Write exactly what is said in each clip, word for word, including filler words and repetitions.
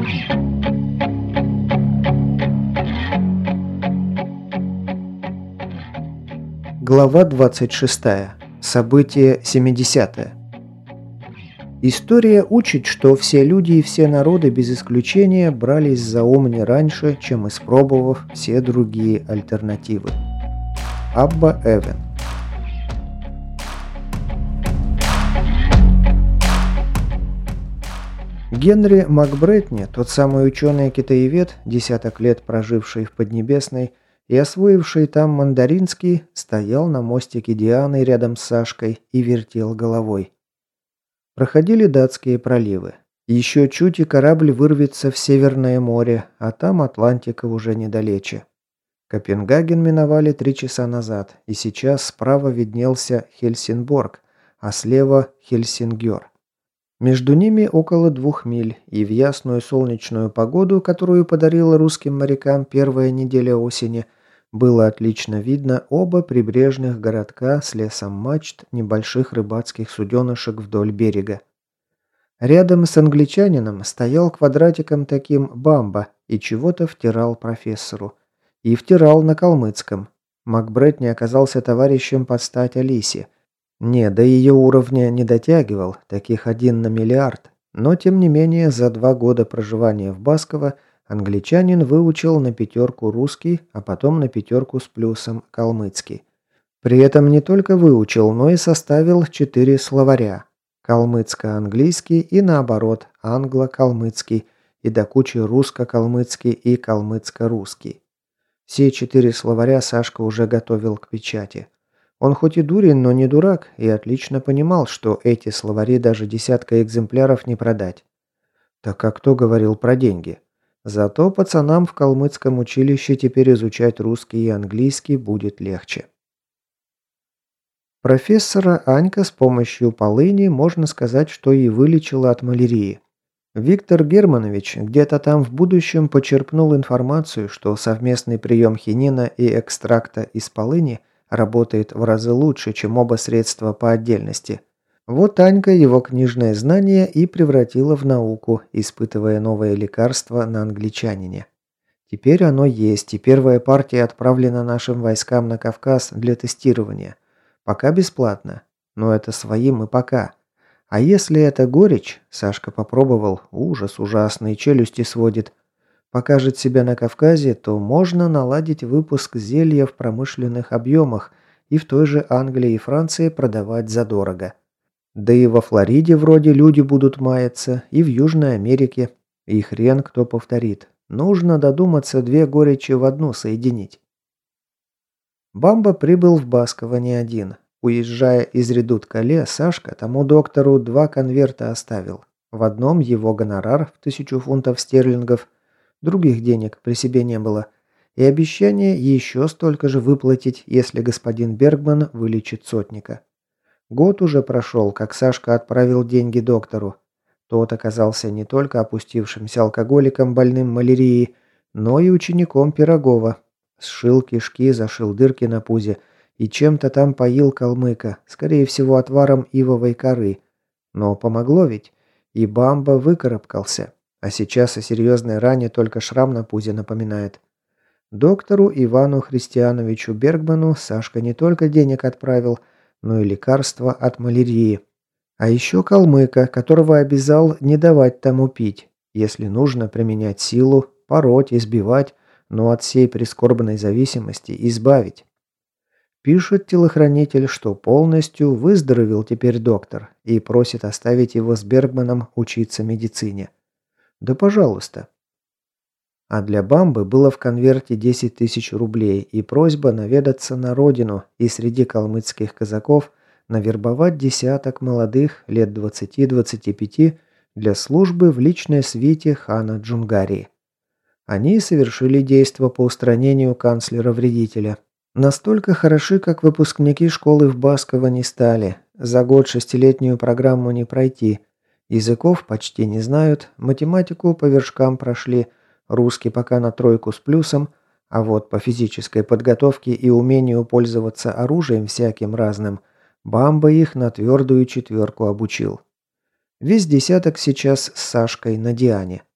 Глава двадцать шестая. Событие семидесятое. История учит, что все люди и все народы без исключения брались за ум не раньше, чем испробовав все другие альтернативы. Абба Эвен. Генри МакБрэтни, тот самый ученый-китаевед, десяток лет проживший в Поднебесной и освоивший там мандаринский, стоял на мостике Дианы рядом с Сашкой и вертел головой. Проходили датские проливы. Еще чуть и корабль вырвется в Северное море, а там Атлантика уже недалече. Копенгаген миновали три часа назад, и сейчас справа виднелся Хельсинборг, а слева Хельсингер. Между ними около двух миль, и в ясную солнечную погоду, которую подарила русским морякам первая неделя осени, было отлично видно оба прибрежных городка с лесом мачт небольших рыбацких суденышек вдоль берега. Рядом с англичанином стоял квадратиком таким Бамба и чего-то втирал профессору. И втирал на калмыцком. МакБрэтни оказался товарищем под стать Алисе. Не, до ее уровня не дотягивал, таких один на миллиард. Но тем не менее за два года проживания в Басково англичанин выучил на пятерку русский, а потом на пятерку с плюсом калмыцкий. При этом не только выучил, но и составил четыре словаря. Калмыцко-английский и наоборот, англо-калмыцкий, и до кучи русско-калмыцкий и калмыцко-русский. Все четыре словаря Сашка уже готовил к печати. Он хоть и дурень, но не дурак, и отлично понимал, что эти словари даже десятка экземпляров не продать. Так как кто говорил про деньги? Зато пацанам в калмыцком училище теперь изучать русский и английский будет легче. Профессора Анька с помощью полыни, можно сказать, что и вылечила от малярии. Виктор Германович где-то там в будущем почерпнул информацию, что совместный прием хинина и экстракта из полыни работает в разы лучше, чем оба средства по отдельности. Вот Анька его книжное знание и превратила в науку, испытывая новое лекарство на англичанине. Теперь оно есть, и первая партия отправлена нашим войскам на Кавказ для тестирования. Пока бесплатно, но это своим и пока. А если это горечь, Сашка попробовал, ужас ужасный, челюсти сводит, покажет себя на Кавказе, то можно наладить выпуск зелья в промышленных объемах и в той же Англии и Франции продавать задорого. Да и во Флориде вроде люди будут маяться, и в Южной Америке. И хрен кто повторит. Нужно додуматься две горечи в одну соединить. Бамба прибыл в Басково не один. Уезжая из Редут-Кале, Сашка тому доктору два конверта оставил. В одном его гонорар в тысячу фунтов стерлингов, других денег при себе не было, и обещание еще столько же выплатить, если господин Бергман вылечит сотника. Год уже прошел, как Сашка отправил деньги доктору. Тот оказался не только опустившимся алкоголиком, больным малярией, но и учеником Пирогова. Сшил кишки, зашил дырки на пузе и чем-то там поил калмыка, скорее всего отваром ивовой коры. Но помогло ведь, и Бамба выкарабкался. А сейчас о серьезной ране только шрам на пузе напоминает. Доктору Ивану Христиановичу Бергману Сашка не только денег отправил, но и лекарства от малярии. А еще калмыка, которого обязал не давать тому пить. Если нужно применять силу, пороть, избивать, но от всей прискорбной зависимости избавить. Пишет телохранитель, что полностью выздоровел теперь доктор и просит оставить его с Бергманом учиться медицине. Да пожалуйста. А для Бамбы было в конверте десять тысяч рублей и просьба наведаться на родину и среди калмыцких казаков навербовать десяток молодых лет двадцати-двадцати пяти для службы в личной свите хана Джунгарии. Они совершили действо по устранению канцлера-вредителя. Настолько хороши, как выпускники школы в Басково не стали. За год шестилетнюю программу не пройти. Языков почти не знают, математику по вершкам прошли, русский пока на тройку с плюсом, а вот по физической подготовке и умению пользоваться оружием всяким разным, Бамба их на твердую четверку обучил. Весь десяток сейчас с Сашкой на Диане.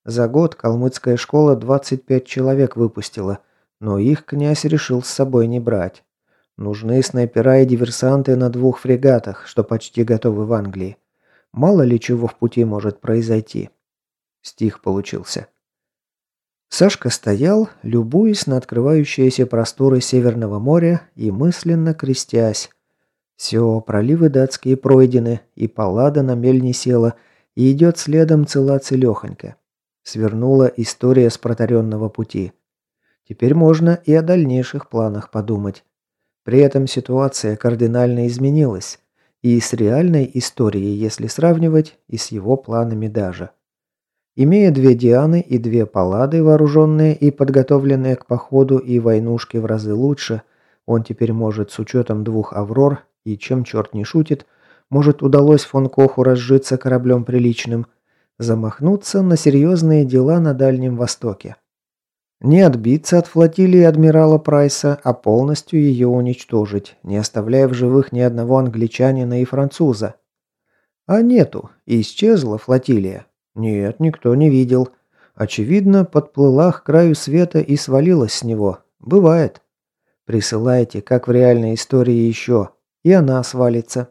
За год калмыцкая школа двадцать пять человек выпустила, но их князь решил с собой не брать. Нужны снайпера и диверсанты на двух фрегатах, что почти готовы в Англии. Мало ли чего в пути может произойти. Стих получился. Сашка стоял, любуясь на открывающиеся просторы Северного моря и мысленно крестясь. Все, проливы датские пройдены, и паллада на мель не села, и идет следом цела-целехонька. Свернула история с протаренного пути. Теперь можно и о дальнейших планах подумать. При этом ситуация кардинально изменилась. И с реальной историей, если сравнивать, и с его планами даже. Имея две Дианы и две Паллады, вооруженные и подготовленные к походу и войнушке в разы лучше, он теперь может с учетом двух Аврор, и чем черт не шутит, может удалось фон Коху разжиться кораблем приличным, замахнуться на серьезные дела на Дальнем Востоке. Не отбиться от флотилии адмирала Прайса, а полностью ее уничтожить, не оставляя в живых ни одного англичанина и француза. А нету, исчезла флотилия. Нет, никто не видел. Очевидно, подплыла к краю света и свалилась с него. Бывает. Присылайте, как в реальной истории еще, и она свалится.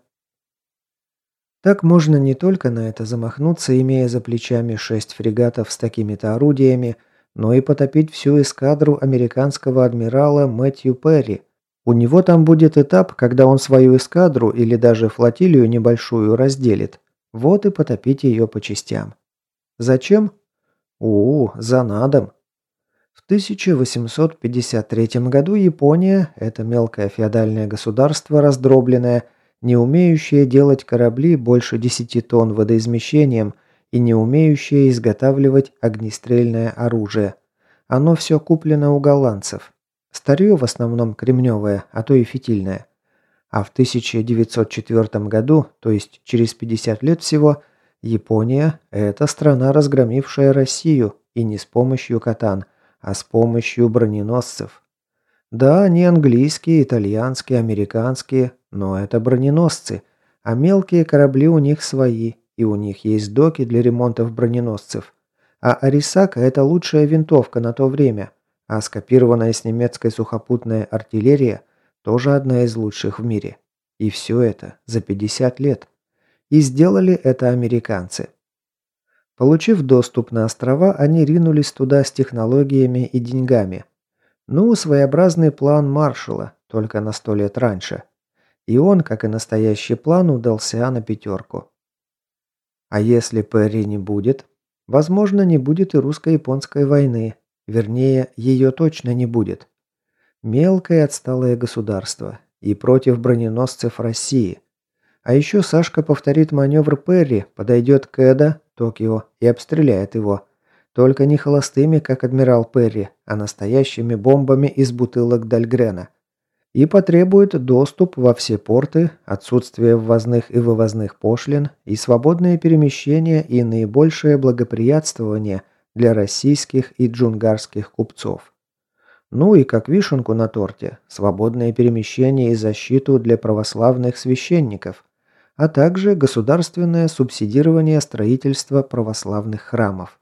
Так можно не только на это замахнуться, имея за плечами шесть фрегатов с такими-то орудиями, но и потопить всю эскадру американского адмирала Мэтью Перри. У него там будет этап, когда он свою эскадру или даже флотилию небольшую разделит. Вот и потопить ее по частям. Зачем? У, за надом. В тысяча восемьсот пятьдесят третьем году Япония, это мелкое феодальное государство, раздробленное, не умеющее делать корабли больше десяти тонн водоизмещением и не умеющее изготавливать огнестрельное оружие. Оно все куплено у голландцев. Старье в основном кремневое, а то и фитильное. А в тысяча девятьсот четвёртом году, то есть через пятьдесят лет всего, Япония – это страна, разгромившая Россию, и не с помощью катан, а с помощью броненосцев. Да, не английские, итальянские, американские, но это броненосцы, а мелкие корабли у них свои, и у них есть доки для ремонтов броненосцев. А Арисака – это лучшая винтовка на то время, а скопированная с немецкой сухопутная артиллерия – тоже одна из лучших в мире. И все это за пятьдесят лет. И сделали это американцы. Получив доступ на острова, они ринулись туда с технологиями и деньгами. Ну, своеобразный план Маршалла, только на сто лет раньше. И он, как и настоящий план, удался на пятерку. А если Перри не будет? Возможно, не будет и русско-японской войны. Вернее, ее точно не будет. Мелкое отсталое государство. И против броненосцев России. А еще Сашка повторит маневр Перри, подойдет к Эдо, Токио, и обстреляет его. Только не холостыми, как адмирал Перри, а настоящими бомбами из бутылок Дальгрена. И потребует доступ во все порты, отсутствие ввозных и вывозных пошлин и свободное перемещение и наибольшее благоприятствование для российских и джунгарских купцов. Ну и как вишенку на торте, свободное перемещение и защиту для православных священников, а также государственное субсидирование строительства православных храмов.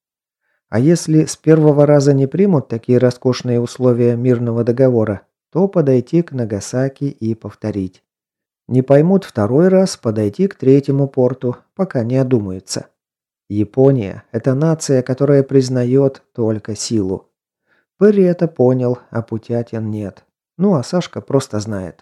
А если с первого раза не примут такие роскошные условия мирного договора, то подойти к Нагасаки и повторить. Не поймут второй раз, подойти к третьему порту, пока не одумаются. Япония – это нация, которая признает только силу. Перри это понял, а Путятин нет. Ну а Сашка просто знает.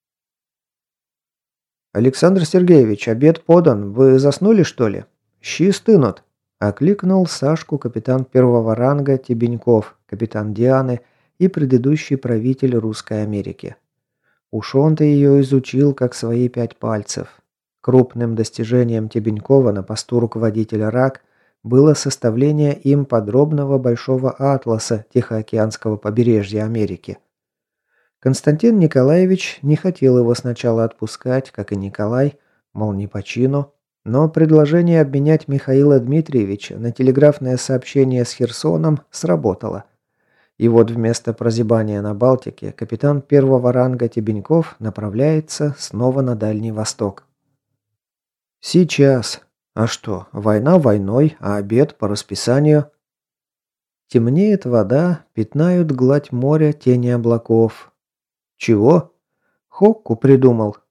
«Александр Сергеевич, обед подан. Вы заснули, что ли? Щи стынут», – окликнул Сашку капитан первого ранга Тебеньков, капитан Дианы и предыдущий правитель Русской Америки. Уж он-то ее изучил, как свои пять пальцев. Крупным достижением Тебенькова на посту руководителя РАК было составление им подробного большого атласа Тихоокеанского побережья Америки. Константин Николаевич не хотел его сначала отпускать, как и Николай, мол, не по чину, но предложение обменять Михаила Дмитриевича на телеграфное сообщение с Херсоном сработало. И вот вместо прозябания на Балтике капитан первого ранга Тебеньков направляется снова на Дальний Восток. Сейчас. А что, война войной, а обед по расписанию? Темнеет вода, пятнают гладь моря тени облаков. Чего? Хокку придумал.